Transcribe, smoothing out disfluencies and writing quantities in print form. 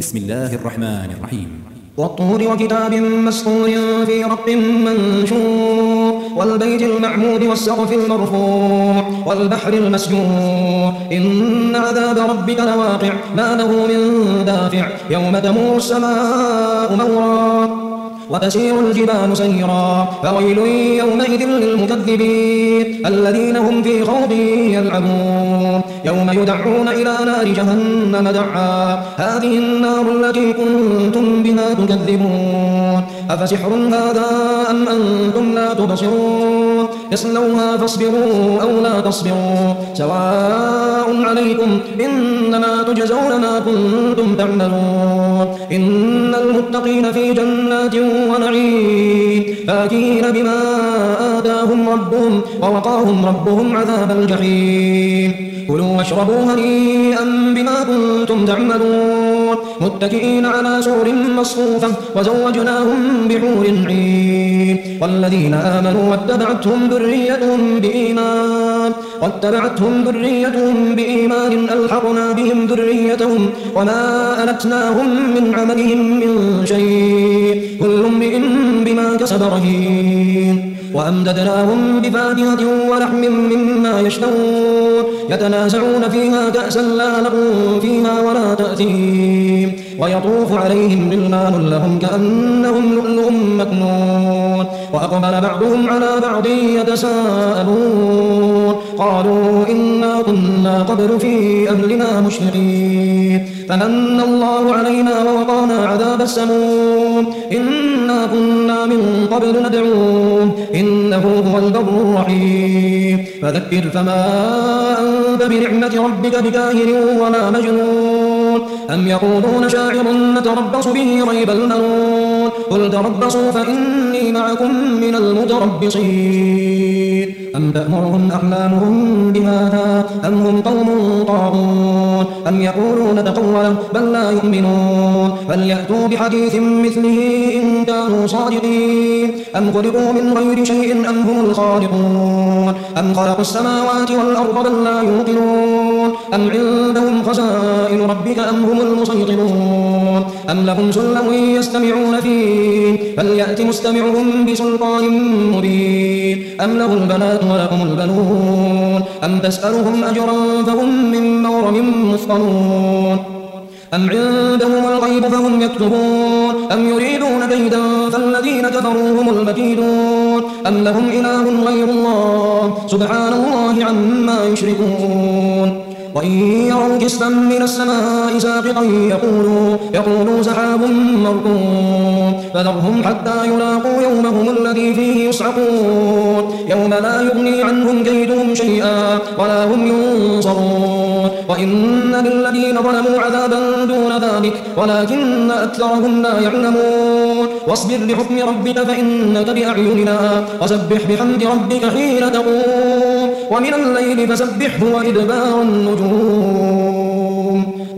بسم الله الرحمن الرحيم. والطور وكتاب مسطور في رق منشور والبيت المعمود والسقف المرفوع والبحر المسجور إن عذاب ربك لواقع ما له من دافع يوم تمور السماء مورا وتسير الجبال سيرا فويل يومئذ للمكذبين الذين هم في خوض يلعبون يوم يدعون إلى نار جهنم دعا هذه النار التي كنتم بها تكذبون أفسحر هذا أم أنتم لا تبصرون اصلوها فاصبروا أو لا تصبروا سواء عليكم إنما تجزون ما كنتم تعملون إن المتقين في جنات ونعيم فاكهين بما آتاهم ربهم ووقاهم ربهم عذاب الجحيم كلوا واشربوا هنيئا بما كنتم تعملون متكئين على سرر مصفوفة وزوجناهم بحور عين والذين آمنوا واتبعتهم ذريتهم بإيمان ألحقنا بهم ذريتهم وما ألتناهم من عملهم من شيء كل امرئ بما كسب رهين وأمددناهم بفاكهة ولحم مما يشتهون يتنازعون فيها كأسا لا لغو فيها ولا تأثيم ويطوف عليهم غلمان لهم كأنهم لؤلؤ مكنون وأقبل بعضهم على بعض يتساءلون قالوا إنا كنا قبل في أهلنا مشفقين فمن الله علينا ووقانا عذاب السموم إنا كنا من قبل ندعوه إنه هو البر الرحيم فذكر فما أنت بنعمة ربك بكاهن ولا مجنون أم يقولون شاعر نتربص به ريب المنون قل تربصوا فإني معكم من المتربصين أم تأمرهم أحلامهم بهذا أم هم قوم طاغون أم يقولون تقوله بل لا يؤمنون فليأتوا بحديث مثله إن كانوا صادقين أم خلقوا من غير شيء أم هم الخالقون أم خلقوا السماوات والأرض بل لا يوقنون أم عندهم خزائن ربك أم هم المسيطرون أم لهم سلم يستمعون فيه فليأت مستمعهم بسلطان مبين أم له البنات ولكم البنون أم تسألهم أجرا فهم من مغرم مثقلون أم عندهم الغيب فهم يكتبون أم يريدون كيدا فالذين كفروا هم المكيدون أم لهم إله غير الله سبحان الله عما يشركون وإن يروا كسفا من السماء ساقطا يقولوا سحاب مركوم فذرهم حتى يلاقوا يومهم الذي فيه يصعقون يوم لا يغني عنهم كيدهم شيئا ولا هم ينصرون وإن للذين ظلموا عذابا دون ذلك ولكن أكثرهم لا يعلمون واصبر لحكم ربك فإنك بأعيننا وسبح بحمد ربك حين تقوم ومن الليل فسبحه وإدبار النجوم